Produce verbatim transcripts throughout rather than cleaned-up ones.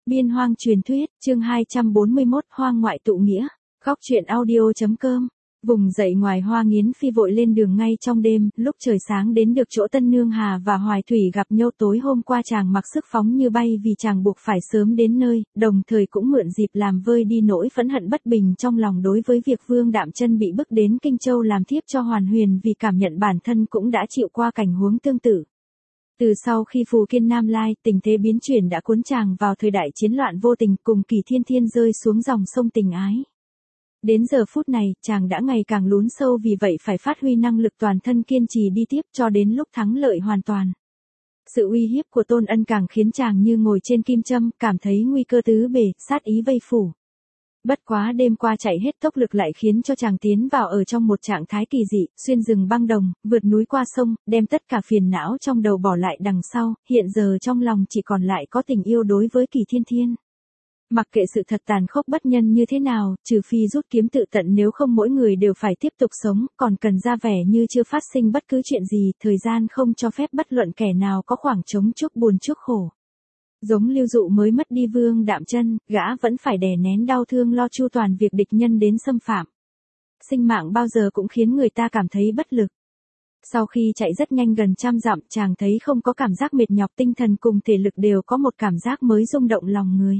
Biên hoang truyền thuyết, chương hai trăm bốn mươi mốt, hoang ngoại tụ nghĩa. Góc truyện audio.com. Vùng dậy ngoài Hoa Nghiến Phi vội lên đường ngay trong đêm, lúc trời sáng đến được chỗ Tân Nương Hà và Hoài Thủy gặp nhau. Tối hôm qua chàng mặc sức phóng như bay vì chàng buộc phải sớm đến nơi, đồng thời cũng mượn dịp làm vơi đi nỗi phẫn hận bất bình trong lòng đối với việc Vương Đạm Chân bị bức đến Kinh Châu làm thiếp cho Hoàn Huyền, vì cảm nhận bản thân cũng đã chịu qua cảnh huống tương tự. Từ sau khi Phù Kiên Nam lai, tình thế biến chuyển đã cuốn chàng vào thời đại chiến loạn vô tình, cùng Kỳ Thiên Thiên rơi xuống dòng sông tình ái. Đến giờ phút này, chàng đã ngày càng lún sâu, vì vậy phải phát huy năng lực toàn thân kiên trì đi tiếp cho đến lúc thắng lợi hoàn toàn. Sự uy hiếp của Tôn Ân càng khiến chàng như ngồi trên kim châm, cảm thấy nguy cơ tứ bề, sát ý vây phủ. Bất quá đêm qua chạy hết tốc lực lại khiến cho chàng tiến vào ở trong một trạng thái kỳ dị, xuyên rừng băng đồng, vượt núi qua sông, đem tất cả phiền não trong đầu bỏ lại đằng sau, hiện giờ trong lòng chỉ còn lại có tình yêu đối với Kỳ Thiên Thiên. Mặc kệ sự thật tàn khốc bất nhân như thế nào, trừ phi rút kiếm tự tận, nếu không mỗi người đều phải tiếp tục sống, còn cần ra vẻ như chưa phát sinh bất cứ chuyện gì, thời gian không cho phép bất luận kẻ nào có khoảng trống chuốc buồn chuốc khổ. Giống Lưu Dụ mới mất đi Vương Đạm Chân, gã vẫn phải đè nén đau thương lo chu toàn việc địch nhân đến xâm phạm. Sinh mạng bao giờ cũng khiến người ta cảm thấy bất lực. Sau khi chạy rất nhanh gần trăm dặm, chàng thấy không có cảm giác mệt nhọc, tinh thần cùng thể lực đều có một cảm giác mới rung động lòng người.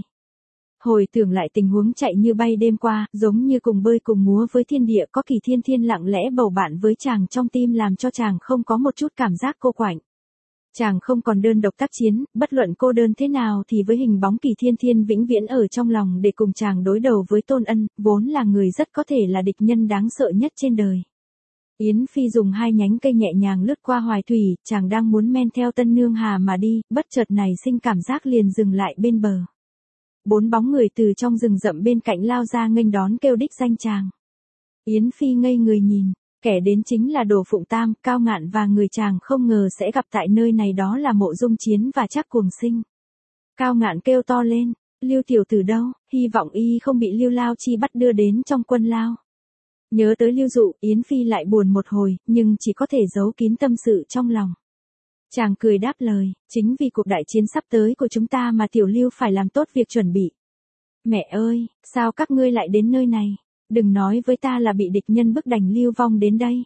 Hồi tưởng lại tình huống chạy như bay đêm qua, giống như cùng bơi cùng múa với thiên địa, có Kỳ Thiên Thiên lặng lẽ bầu bạn với chàng trong tim, làm cho chàng không có một chút cảm giác cô quạnh. Chàng không còn đơn độc tác chiến, bất luận cô đơn thế nào thì với hình bóng Kỳ Thiên Thiên vĩnh viễn ở trong lòng để cùng chàng đối đầu với Tôn Ân, vốn là người rất có thể là địch nhân đáng sợ nhất trên đời. Yến Phi dùng hai nhánh cây nhẹ nhàng lướt qua Hoài Thủy, chàng đang muốn men theo Tân Nương Hà mà đi, bất chợt này sinh cảm giác liền dừng lại bên bờ. Bốn bóng người từ trong rừng rậm bên cạnh lao ra nghênh đón, kêu đích danh chàng. Yến Phi ngây người nhìn, kẻ đến chính là Đồ Phụng Tam, Cao Ngạn và người chàng không ngờ sẽ gặp tại nơi này, đó là Mộ Dung Chiến và Trác Cuồng Sinh. Cao Ngạn kêu to lên, Lưu tiểu tử đâu, hy vọng y không bị Lưu Lao Chi bắt đưa đến trong quân lao. Nhớ tới Lưu Dụ, Yến Phi lại buồn một hồi, nhưng chỉ có thể giấu kín tâm sự trong lòng. Chàng cười đáp lời, chính vì cuộc đại chiến sắp tới của chúng ta mà tiểu Lưu phải làm tốt việc chuẩn bị. Mẹ ơi, sao các ngươi lại đến nơi này? Đừng nói với ta là bị địch nhân bức đành lưu vong đến đây.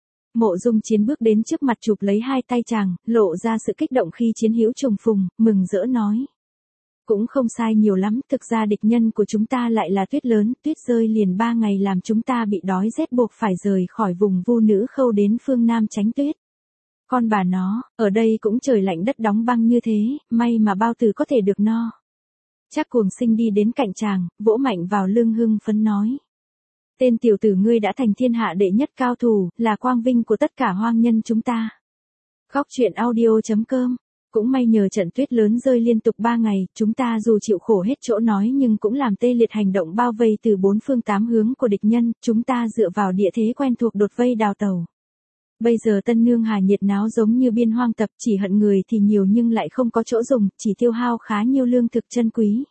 Mộ Dung Chiến bước đến trước mặt, chụp lấy hai tay chàng, lộ ra sự kích động khi chiến hữu trùng phùng, mừng rỡ nói. Cũng không sai nhiều lắm, thực ra địch nhân của chúng ta lại là Tuyết Lớn, tuyết rơi liền ba ngày làm chúng ta bị đói rét, buộc phải rời khỏi vùng Vu Nữ Khâu đến phương Nam tránh tuyết. Con bà nó, ở đây cũng trời lạnh đất đóng băng như thế, may mà bao tử có thể được no. Trác Cuồng Sinh đi đến cạnh chàng, vỗ mạnh vào lưng hưng phấn nói. Tên tiểu tử ngươi đã thành thiên hạ đệ nhất cao thủ, là quang vinh của tất cả hoang nhân chúng ta. Góc truyện audio.com. Cũng may nhờ trận tuyết lớn rơi liên tục ba ngày, chúng ta dù chịu khổ hết chỗ nói nhưng cũng làm tê liệt hành động bao vây từ bốn phương tám hướng của địch nhân, chúng ta dựa vào địa thế quen thuộc đột vây đào tẩu. Bây giờ Tân Nương Hà nhiệt náo giống như biên hoang tập, chỉ hận người thì nhiều nhưng lại không có chỗ dùng, chỉ tiêu hao khá nhiều lương thực chân quý.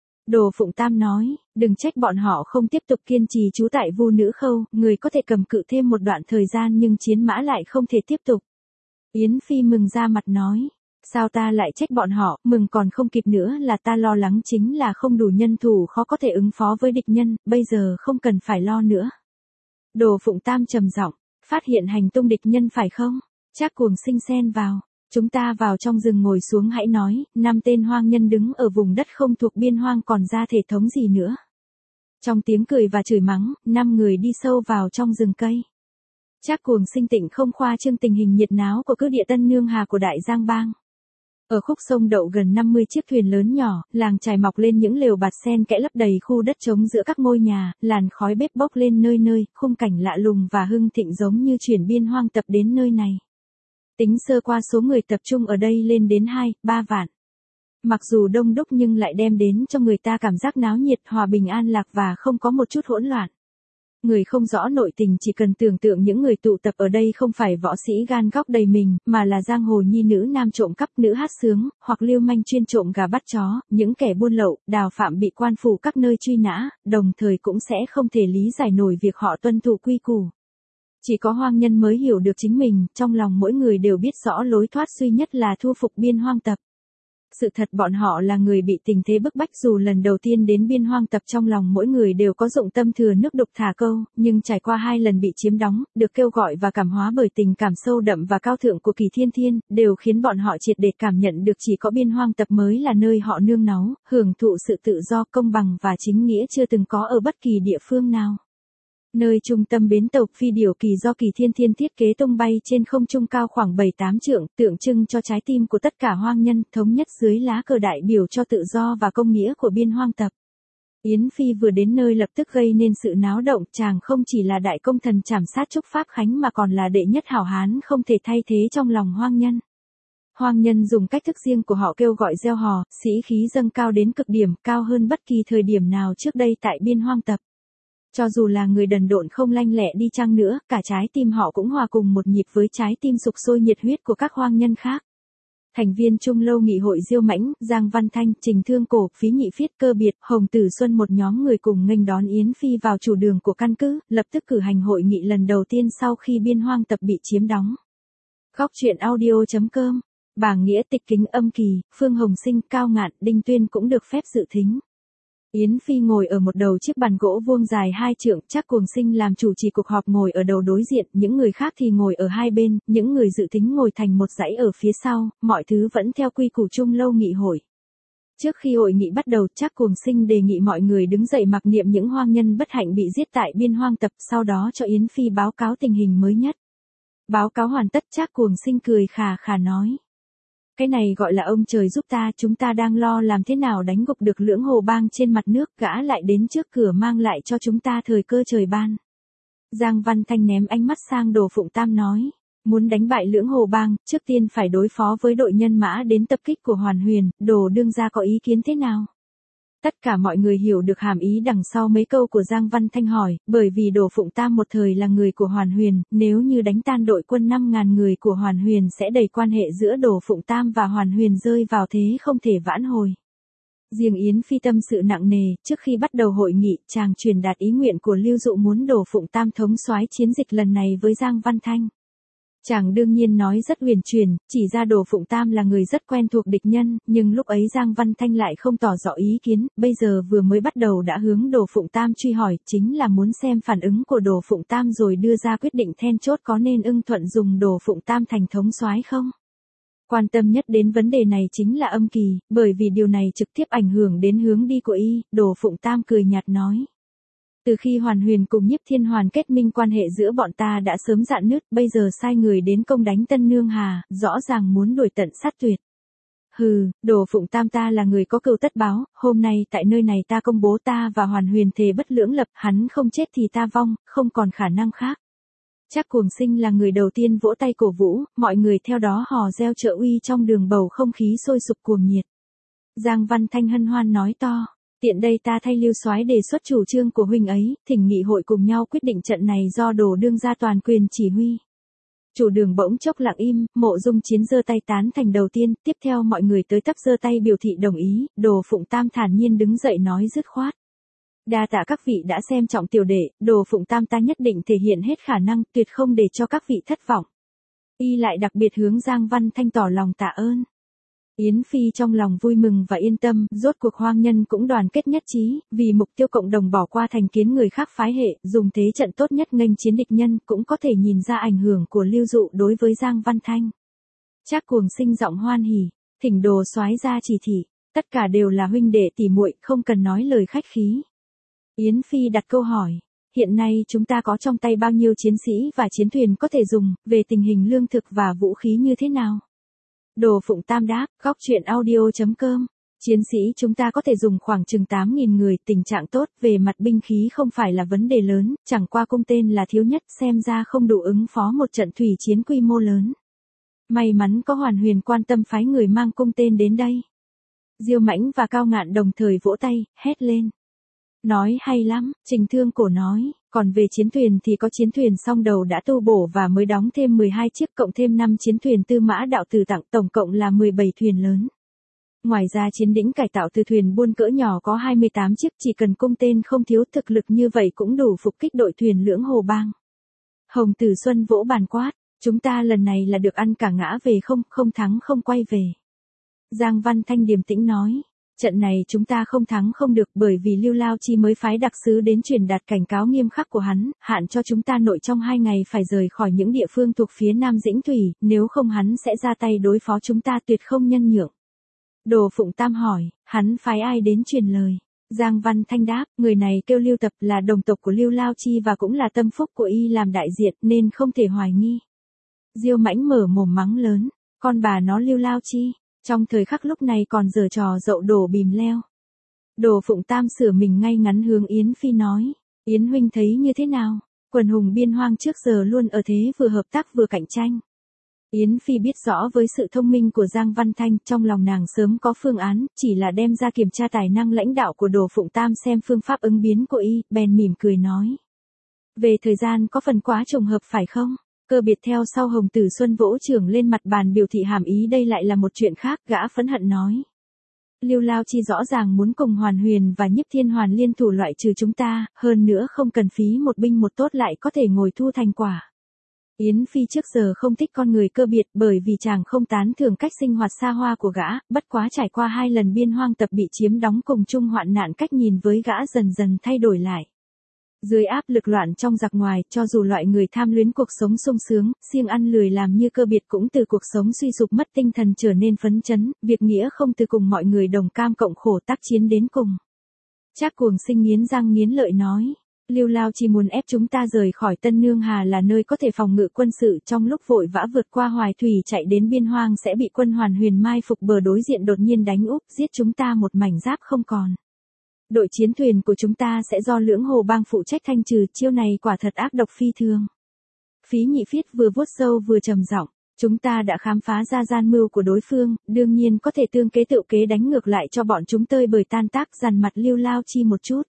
Đồ Phụng Tam nói, đừng trách bọn họ không tiếp tục kiên trì trú tại Vu Nữ Khâu, người có thể cầm cự thêm một đoạn thời gian nhưng chiến mã lại không thể tiếp tục. Yến Phi mừng ra mặt nói, sao ta lại trách bọn họ, mừng còn không kịp nữa, là ta lo lắng chính là không đủ nhân thủ, khó có thể ứng phó với địch nhân, bây giờ không cần phải lo nữa. Đồ Phụng Tam trầm giọng, phát hiện hành tung địch nhân phải không? Trác Cuồng Sinh xen vào. Chúng ta vào trong rừng ngồi xuống hãy nói, năm tên hoang nhân đứng ở vùng đất không thuộc biên hoang còn ra thể thống gì nữa. Trong tiếng cười và chửi mắng, năm người đi sâu vào trong rừng cây. Trác Cuồng Sinh tịnh không khoa trương tình hình nhiệt náo của cứ địa Tân Nương Hà của Đại Giang Bang. Ở khúc sông đậu gần năm mươi chiếc thuyền lớn nhỏ, làng chài mọc lên những lều bạt sen kẽ lấp đầy khu đất trống giữa các ngôi nhà, làn khói bếp bốc lên nơi nơi, khung cảnh lạ lùng và hưng thịnh giống như chuyển biên hoang tập đến nơi này. Tính sơ qua số người tập trung ở đây lên đến hai, ba vạn. Mặc dù đông đúc nhưng lại đem đến cho người ta cảm giác náo nhiệt, hòa bình an lạc và không có một chút hỗn loạn. Người không rõ nội tình chỉ cần tưởng tượng những người tụ tập ở đây không phải võ sĩ gan góc đầy mình, mà là giang hồ nhi nữ nam trộm cắp, nữ hát sướng, hoặc lưu manh chuyên trộm gà bắt chó, những kẻ buôn lậu, đào phạm bị quan phủ các nơi truy nã, đồng thời cũng sẽ không thể lý giải nổi việc họ tuân thủ quy củ. Chỉ có hoang nhân mới hiểu được chính mình, trong lòng mỗi người đều biết rõ lối thoát duy nhất là thu phục biên hoang tập. Sự thật bọn họ là người bị tình thế bức bách, dù lần đầu tiên đến biên hoang tập trong lòng mỗi người đều có dụng tâm thừa nước đục thả câu, nhưng trải qua hai lần bị chiếm đóng, được kêu gọi và cảm hóa bởi tình cảm sâu đậm và cao thượng của Kỳ Thiên Thiên, đều khiến bọn họ triệt để cảm nhận được chỉ có biên hoang tập mới là nơi họ nương náu, hưởng thụ sự tự do, công bằng và chính nghĩa chưa từng có ở bất kỳ địa phương nào. Nơi trung tâm bến tàu phi điểu kỳ do Kỳ Thiên Thiên thiết kế tung bay trên không trung cao khoảng bảy tám trượng, tượng trưng cho trái tim của tất cả hoang nhân, thống nhất dưới lá cờ đại biểu cho tự do và công nghĩa của biên hoang tập. Yến Phi vừa đến nơi lập tức gây nên sự náo động, chàng không chỉ là đại công thần trảm sát Trúc Pháp Khánh mà còn là đệ nhất hảo hán không thể thay thế trong lòng hoang nhân. Hoang nhân dùng cách thức riêng của họ kêu gọi reo hò, sĩ khí dâng cao đến cực điểm, cao hơn bất kỳ thời điểm nào trước đây tại biên hoang tập. Cho dù là người đần độn không lanh lẹ đi chăng nữa, cả trái tim họ cũng hòa cùng một nhịp với trái tim sục sôi nhiệt huyết của các hoang nhân khác. Thành viên Trung Lâu Nghị hội Diêu Mãnh, Giang Văn Thanh, Trình Thương Cổ, Phí Nhị Phiết, Cơ Biệt, Hồng Tử Xuân một nhóm người cùng nghênh đón Yến Phi vào chủ đường của căn cứ, lập tức cử hành hội nghị lần đầu tiên sau khi biên hoang tập bị chiếm đóng. Góc truyện audio chấm com, Bàng Nghĩa, Tịch Kính, Âm Kỳ, Phương Hồng Sinh, Cao Ngạn, Đinh Tuyên cũng được phép dự thính. Yến Phi ngồi ở một đầu chiếc bàn gỗ vuông dài hai trượng, Trác Cuồng Sinh làm chủ trì cuộc họp ngồi ở đầu đối diện, những người khác thì ngồi ở hai bên, những người dự thính ngồi thành một dãy ở phía sau, mọi thứ vẫn theo quy củ Trung Lâu Nghị hội. Trước khi hội nghị bắt đầu, Trác Cuồng Sinh đề nghị mọi người đứng dậy mặc niệm những hoang nhân bất hạnh bị giết tại biên hoang tập, sau đó cho Yến Phi báo cáo tình hình mới nhất. Báo cáo hoàn tất, Trác Cuồng Sinh cười khà khà nói. Cái này gọi là ông trời giúp ta, chúng ta đang lo làm thế nào đánh gục được Lưỡng Hồ Bang trên mặt nước, gã lại đến trước cửa mang lại cho chúng ta thời cơ trời ban. Giang Văn Thanh ném ánh mắt sang Đồ Phụng Tam nói, muốn đánh bại Lưỡng Hồ Bang, trước tiên phải đối phó với đội nhân mã đến tập kích của Hoàn Huyền, Đồ đương gia có ý kiến thế nào? Tất cả mọi người hiểu được hàm ý đằng sau mấy câu của Giang Văn Thanh hỏi, bởi vì Đồ Phụng Tam một thời là người của Hoàn Huyền, nếu như đánh tan đội quân năm ngàn người của Hoàn Huyền sẽ đẩy quan hệ giữa Đồ Phụng Tam và Hoàn Huyền rơi vào thế không thể vãn hồi. Riêng Yến Phi tâm sự nặng nề, trước khi bắt đầu hội nghị, chàng truyền đạt ý nguyện của Lưu Dụ muốn Đồ Phụng Tam thống soái chiến dịch lần này với Giang Văn Thanh. Chàng đương nhiên nói rất huyền truyền, chỉ ra Đồ Phụng Tam là người rất quen thuộc địch nhân, nhưng lúc ấy Giang Văn Thanh lại không tỏ rõ ý kiến, bây giờ vừa mới bắt đầu đã hướng Đồ Phụng Tam truy hỏi, chính là muốn xem phản ứng của Đồ Phụng Tam rồi đưa ra quyết định then chốt có nên ưng thuận dùng Đồ Phụng Tam thành thống soái không. Quan tâm nhất đến vấn đề này chính là Âm Kỳ, bởi vì điều này trực tiếp ảnh hưởng đến hướng đi của y, Đồ Phụng Tam cười nhạt nói. Từ khi Hoàn Huyền cùng Nhiếp Thiên Hoàn kết minh, quan hệ giữa bọn ta đã sớm rạn nứt, bây giờ sai người đến công đánh Tân Nương Hà, rõ ràng muốn đuổi tận sát tuyệt. Hừ, Đồ Phụng Tam ta là người có cừu tất báo, hôm nay tại nơi này ta công bố ta và Hoàn Huyền thề bất lưỡng lập, hắn không chết thì ta vong, không còn khả năng khác. Trác Cuồng Sinh là người đầu tiên vỗ tay cổ vũ, mọi người theo đó hò reo trợ uy trong đường bầu không khí sôi sục cuồng nhiệt. Giang Văn Thanh hân hoan nói to. Tiện đây ta thay Lưu soái đề xuất chủ trương của huynh ấy, thỉnh nghị hội cùng nhau quyết định trận này do Đồ đương gia toàn quyền chỉ huy. Chủ đường bỗng chốc lặng im, Mộ Dung Chiến giơ tay tán thành đầu tiên, tiếp theo mọi người tới tấp giơ tay biểu thị đồng ý, Đồ Phụng Tam thản nhiên đứng dậy nói dứt khoát. Đa tạ các vị đã xem trọng tiểu đệ, Đồ Phụng Tam ta nhất định thể hiện hết khả năng, tuyệt không để cho các vị thất vọng. Y lại đặc biệt hướng Giang Văn Thanh tỏ lòng tạ ơn. Yến Phi trong lòng vui mừng và yên tâm, rốt cuộc hoang nhân cũng đoàn kết nhất trí, vì mục tiêu cộng đồng bỏ qua thành kiến người khác phái hệ, dùng thế trận tốt nhất nghênh chiến địch nhân, cũng có thể nhìn ra ảnh hưởng của Lưu Dụ đối với Giang Văn Thanh. Trác Cuồng Sinh giọng hoan hỉ, thỉnh Đồ soái ra chỉ thị, tất cả đều là huynh đệ tỷ muội, không cần nói lời khách khí. Yến Phi đặt câu hỏi, hiện nay chúng ta có trong tay bao nhiêu chiến sĩ và chiến thuyền có thể dùng, về tình hình lương thực và vũ khí như thế nào? Đồ Phụng Tam đáp, góc truyện audio chấm com, chiến sĩ chúng ta có thể dùng khoảng chừng tám nghìn người, tình trạng tốt, về mặt binh khí không phải là vấn đề lớn, chẳng qua cung tên là thiếu nhất, xem ra không đủ ứng phó một trận thủy chiến quy mô lớn. May mắn có Hoàn Huyền quan tâm phái người mang cung tên đến đây. Diêu Mãnh và Cao Ngạn đồng thời vỗ tay, hét lên. Nói hay lắm, Trình Thương Cổ nói, còn về chiến thuyền thì có chiến thuyền song đầu đã tu bổ và mới đóng thêm mười hai chiếc cộng thêm năm chiến thuyền Tư Mã Đạo Tử tặng, tổng cộng là mười bảy thuyền lớn. Ngoài ra chiến đĩnh cải tạo từ thuyền buôn cỡ nhỏ có hai mươi tám chiếc, chỉ cần cung tên không thiếu, thực lực như vậy cũng đủ phục kích đội thuyền Lưỡng Hồ Bang. Hồng Tử Xuân vỗ bàn quát, chúng ta lần này là được ăn cả ngã về không, không thắng không quay về. Giang Văn Thanh điềm tĩnh nói. Trận này chúng ta không thắng không được bởi vì Lưu Lao Chi mới phái đặc sứ đến truyền đạt cảnh cáo nghiêm khắc của hắn, hạn cho chúng ta nội trong hai ngày phải rời khỏi những địa phương thuộc phía Nam Dĩnh Thủy, nếu không hắn sẽ ra tay đối phó chúng ta tuyệt không nhân nhượng. Đồ Phụng Tam hỏi, hắn phái ai đến truyền lời? Giang Văn Thanh đáp, người này kêu Lưu Tập là đồng tộc của Lưu Lao Chi và cũng là tâm phúc của y làm đại diện nên không thể hoài nghi. Diêu Mãnh mở mồm mắng lớn, con bà nó Lưu Lao Chi. Trong thời khắc lúc này còn giở trò dậu đổ bìm leo. Đồ Phụng Tam sửa mình ngay ngắn hướng Yến Phi nói. Yến huynh thấy như thế nào? Quần hùng biên hoang trước giờ luôn ở thế vừa hợp tác vừa cạnh tranh. Yến Phi biết rõ với sự thông minh của Giang Văn Thanh, trong lòng nàng sớm có phương án, chỉ là đem ra kiểm tra tài năng lãnh đạo của Đồ Phụng Tam xem phương pháp ứng biến của y, bèn mỉm cười nói. Về thời gian có phần quá trùng hợp phải không? Cơ biệt theo sau Hồng Tử Xuân vỗ trưởng lên mặt bàn biểu thị hàm ý đây lại là một chuyện khác, gã phẫn hận nói. Lưu Lao Chi rõ ràng muốn cùng Hoàn Huyền và Nhiếp Thiên Hoàn liên thủ loại trừ chúng ta, hơn nữa không cần phí một binh một tốt lại có thể ngồi thu thành quả. Yến Phi trước giờ không thích con người cơ biệt bởi vì chàng không tán thưởng cách sinh hoạt xa hoa của gã, bất quá trải qua hai lần biên hoang tập bị chiếm đóng cùng chung hoạn nạn cách nhìn với gã dần dần thay đổi lại. Dưới áp lực loạn trong giặc ngoài, cho dù loại người tham luyến cuộc sống sung sướng, siêng ăn lười làm như cơ biệt cũng từ cuộc sống suy sụp mất tinh thần trở nên phấn chấn, việc nghĩa không từ cùng mọi người đồng cam cộng khổ tác chiến đến cùng. Trác Cuồng Sinh nghiến răng nghiến lợi nói. Lưu Lao chỉ muốn ép chúng ta rời khỏi Tân Nương Hà là nơi có thể phòng ngự quân sự, trong lúc vội vã vượt qua Hoài Thủy chạy đến biên hoang sẽ bị quân Hoàn Huyền mai phục bờ đối diện đột nhiên đánh úp, giết chúng ta một mảnh giáp không còn. Đội chiến thuyền của chúng ta sẽ do Lưỡng Hồ Bang phụ trách thanh trừ, chiêu này quả thật ác độc phi thường. Phí Nhị Phiết vừa vuốt râu vừa trầm giọng, chúng ta đã khám phá ra gian mưu của đối phương, đương nhiên có thể tương kế tự kế đánh ngược lại cho bọn chúng tơi bời tan tác, dằn mặt Lưu Lao Chi một chút.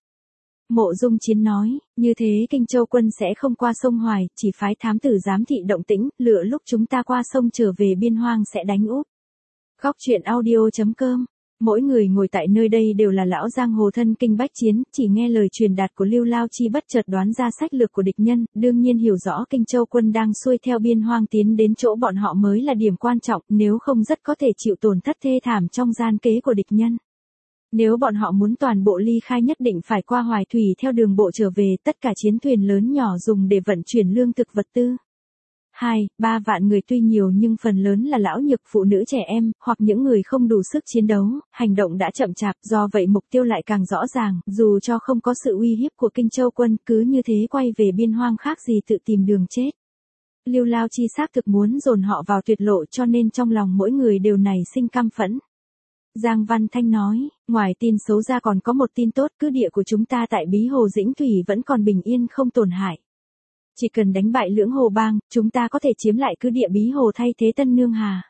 Mộ Dung Chiến nói, như thế Kinh Châu quân sẽ không qua sông Hoài, chỉ phái thám tử giám thị động tĩnh, lựa lúc chúng ta qua sông trở về biên hoang sẽ đánh úp. Góc truyện audio chấm com. Mỗi người ngồi tại nơi đây đều là lão giang hồ thân kinh bách chiến, chỉ nghe lời truyền đạt của Lưu Lao Chi bất chợt đoán ra sách lược của địch nhân, đương nhiên hiểu rõ Kinh Châu quân đang xuôi theo biên hoang tiến đến chỗ bọn họ mới là điểm quan trọng, nếu không rất có thể chịu tổn thất thê thảm trong gian kế của địch nhân. Nếu bọn họ muốn toàn bộ ly khai nhất định phải qua Hoài Thủy theo đường bộ trở về, tất cả chiến thuyền lớn nhỏ dùng để vận chuyển lương thực vật tư. Hai, ba vạn người tuy nhiều nhưng phần lớn là lão nhược, phụ nữ, trẻ em, hoặc những người không đủ sức chiến đấu, hành động đã chậm chạp, do vậy mục tiêu lại càng rõ ràng, dù cho không có sự uy hiếp của Kinh Châu quân, cứ như thế quay về biên hoang khác gì tự tìm đường chết. Lưu Lao Chi xác thực muốn dồn họ vào tuyệt lộ cho nên trong lòng mỗi người đều nảy sinh căm phẫn. Giang Văn Thanh nói, ngoài tin xấu ra còn có một tin tốt, cứ địa của chúng ta tại Bí Hồ Dĩnh Thủy vẫn còn bình yên không tổn hại. Chỉ cần đánh bại Lưỡng Hồ Bang, chúng ta có thể chiếm lại cứ địa Bí Hồ thay thế Tân Nương Hà.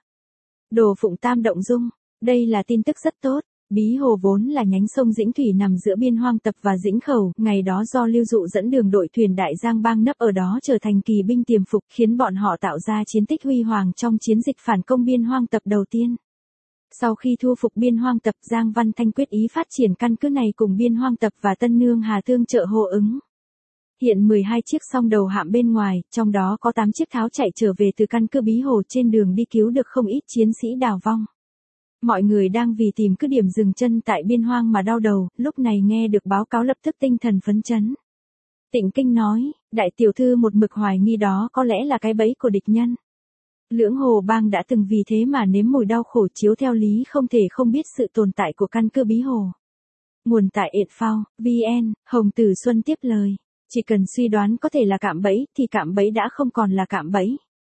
Đồ Phụng Tam động dung, đây là tin tức rất tốt. Bí Hồ vốn là nhánh sông Dĩnh Thủy nằm giữa biên hoang tập và Dĩnh Khẩu, ngày đó do Lưu Dụ dẫn đường đội thuyền Đại Giang Bang nấp ở đó trở thành kỳ binh tiềm phục, khiến bọn họ tạo ra chiến tích huy hoàng trong chiến dịch phản công biên hoang tập đầu tiên. Sau khi thu phục biên hoang tập, Giang Văn Thanh quyết ý phát triển căn cứ này cùng biên hoang tập và Tân Nương Hà tương trợ hô ứng. Hiện mười hai chiếc song đầu hạm bên ngoài, trong đó có tám chiếc tháo chạy trở về từ căn cứ Bí Hồ, trên đường đi cứu được không ít chiến sĩ đào vong. Mọi người đang vì tìm cứ điểm dừng chân tại biên hoang mà đau đầu, lúc này nghe được báo cáo lập tức tinh thần phấn chấn. Tịnh Kinh nói, đại tiểu thư một mực hoài nghi đó có lẽ là cái bẫy của địch nhân. Lưỡng Hồ Bang đã từng vì thế mà nếm mùi đau khổ, chiếu theo lý không thể không biết sự tồn tại của căn cứ Bí Hồ. Nguồn tại Info, vê en, Hồng Tử Xuân tiếp lời. Chỉ cần suy đoán có thể là cạm bẫy, thì cạm bẫy đã không còn là cạm bẫy.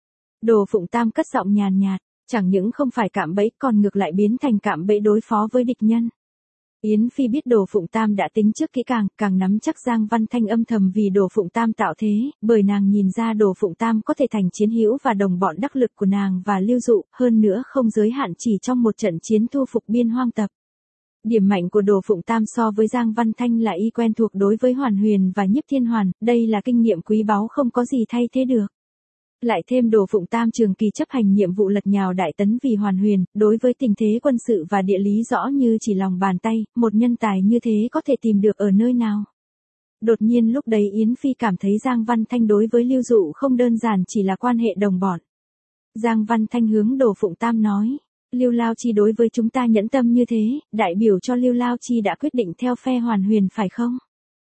Đồ Phụng Tam cất giọng nhàn nhạt, chẳng những không phải cạm bẫy còn ngược lại biến thành cạm bẫy đối phó với địch nhân. Yến Phi biết Đồ Phụng Tam đã tính trước kỹ càng, càng nắm chắc Giang Văn Thanh âm thầm vì Đồ Phụng Tam tạo thế, bởi nàng nhìn ra Đồ Phụng Tam có thể thành chiến hữu và đồng bọn đắc lực của nàng và Lưu Dụ, hơn nữa không giới hạn chỉ trong một trận chiến thu phục biên hoang tập. Điểm mạnh của Đồ Phụng Tam so với Giang Văn Thanh là y quen thuộc đối với Hoàn Huyền và Nhiếp Thiên Hoàn, đây là kinh nghiệm quý báu không có gì thay thế được. Lại thêm Đồ Phụng Tam trường kỳ chấp hành nhiệm vụ lật nhào Đại Tấn vì Hoàn Huyền, đối với tình thế quân sự và địa lý rõ như chỉ lòng bàn tay, một nhân tài như thế có thể tìm được ở nơi nào. Đột nhiên lúc đấy Yến Phi cảm thấy Giang Văn Thanh đối với Lưu Dụ không đơn giản chỉ là quan hệ đồng bọn. Giang Văn Thanh hướng Đồ Phụng Tam nói, Lưu Lao Chi đối với chúng ta nhẫn tâm như thế, đại biểu cho Lưu Lao Chi đã quyết định theo phe Hoàn Huyền phải không?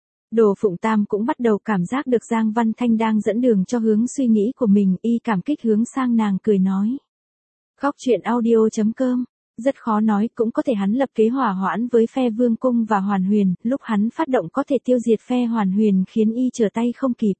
Đồ Phụng Tam cũng bắt đầu cảm giác được Giang Văn Thanh đang dẫn đường cho hướng suy nghĩ của mình, y cảm kích hướng sang nàng cười nói. Góc truyện audio chấm com, rất khó nói, cũng có thể hắn lập kế hỏa hoãn với phe Vương Cung và Hoàn Huyền, lúc hắn phát động có thể tiêu diệt phe Hoàn Huyền khiến y trở tay không kịp.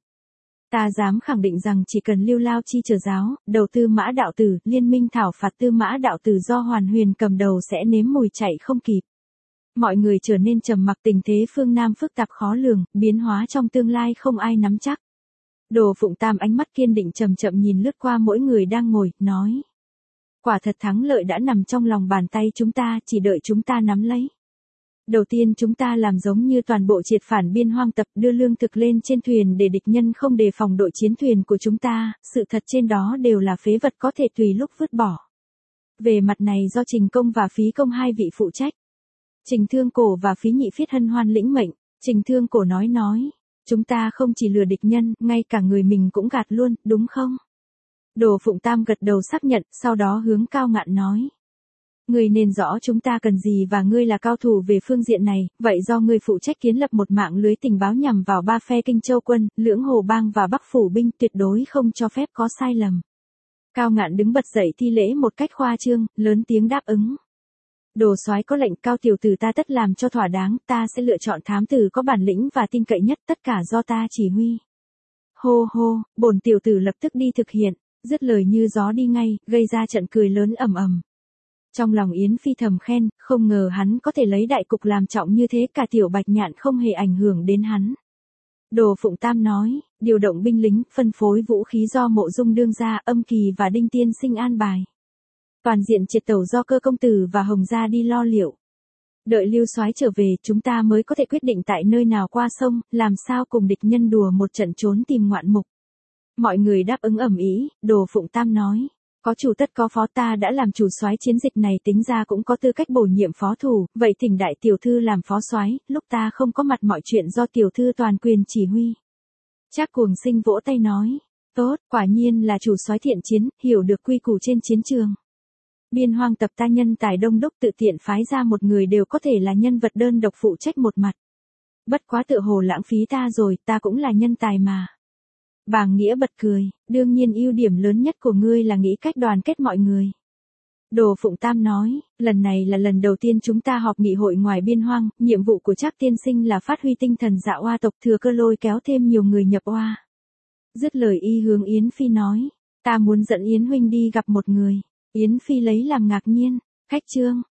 Ta dám khẳng định rằng chỉ cần Lưu Lao Chi trở giáo, đầu Tư Mã đạo tử, liên minh thảo phạt Tư Mã đạo tử do Hoàn Huyền cầm đầu sẽ nếm mùi chạy không kịp. Mọi người trở nên trầm mặc, tình thế phương Nam phức tạp khó lường, biến hóa trong tương lai không ai nắm chắc. Đồ Phụng Tam ánh mắt kiên định chậm chậm nhìn lướt qua mỗi người đang ngồi, nói. Quả thật thắng lợi đã nằm trong lòng bàn tay chúng ta, chỉ đợi chúng ta nắm lấy. Đầu tiên chúng ta làm giống như toàn bộ triệt phản biên hoang tập, đưa lương thực lên trên thuyền để địch nhân không đề phòng đội chiến thuyền của chúng ta, sự thật trên đó đều là phế vật có thể tùy lúc vứt bỏ. Về mặt này do Trình Công và Phí Công hai vị phụ trách. Trình Thương Cổ và Phí Nhị Phiết hân hoan lĩnh mệnh. Trình Thương Cổ nói nói, chúng ta không chỉ lừa địch nhân, ngay cả người mình cũng gạt luôn, đúng không? Đồ Phụng Tam gật đầu xác nhận, sau đó hướng Cao Ngạn nói. Ngươi nên rõ chúng ta cần gì và ngươi là cao thủ về phương diện này, vậy do ngươi phụ trách kiến lập một mạng lưới tình báo nhằm vào ba phe Kinh Châu quân, Lưỡng Hồ Bang và Bắc Phủ binh, tuyệt đối không cho phép có sai lầm. Cao Ngạn đứng bật dậy thi lễ một cách khoa trương, lớn tiếng đáp ứng. Đồ soái có lệnh, Cao tiểu tử ta tất làm cho thỏa đáng, ta sẽ lựa chọn thám tử có bản lĩnh và tin cậy nhất, tất cả do ta chỉ huy. Hô hô, bổn tiểu tử lập tức đi thực hiện, dứt lời như gió đi ngay, gây ra trận cười lớn ầm ầm. Trong lòng Yến Phi thầm khen, không ngờ hắn có thể lấy đại cục làm trọng như thế, cả Tiểu Bạch Nhạn không hề ảnh hưởng đến hắn. Đồ Phụng Tam nói, điều động binh lính, phân phối vũ khí do Mộ Dung đương gia, Âm Kỳ và Đinh Tiên Sinh an bài. Toàn diện triệt tẩu do Cơ công tử và Hồng gia đi lo liệu. Đợi Lưu soái trở về, chúng ta mới có thể quyết định tại nơi nào qua sông, làm sao cùng địch nhân đùa một trận trốn tìm ngoạn mục. Mọi người đáp ứng ầm ĩ. Đồ Phụng Tam nói, có chủ tất có phó, ta đã làm chủ soái chiến dịch này, tính ra cũng có tư cách bổ nhiệm phó thủ, vậy thỉnh đại tiểu thư làm phó soái, lúc ta không có mặt mọi chuyện do tiểu thư toàn quyền chỉ huy. Trác Cuồng Sinh vỗ tay nói, tốt, quả nhiên là chủ soái thiện chiến, hiểu được quy củ trên chiến trường. Biên hoang tập ta nhân tài đông đúc, tự tiện phái ra một người đều có thể là nhân vật đơn độc phụ trách một mặt. Bất quá tựa hồ lãng phí ta rồi, ta cũng là nhân tài mà. Bàng Nghĩa bật cười, đương nhiên ưu điểm lớn nhất của ngươi là nghĩ cách đoàn kết mọi người. Đồ Phụng Tam nói, lần này là lần đầu tiên chúng ta họp nghị hội ngoài biên hoang, nhiệm vụ của Trác tiên sinh là phát huy tinh thần dạ oa tộc, thừa cơ lôi kéo thêm nhiều người nhập oa. Dứt lời y hướng Yến Phi nói, ta muốn dẫn Yến huynh đi gặp một người. Yến Phi lấy làm ngạc nhiên, khách trương,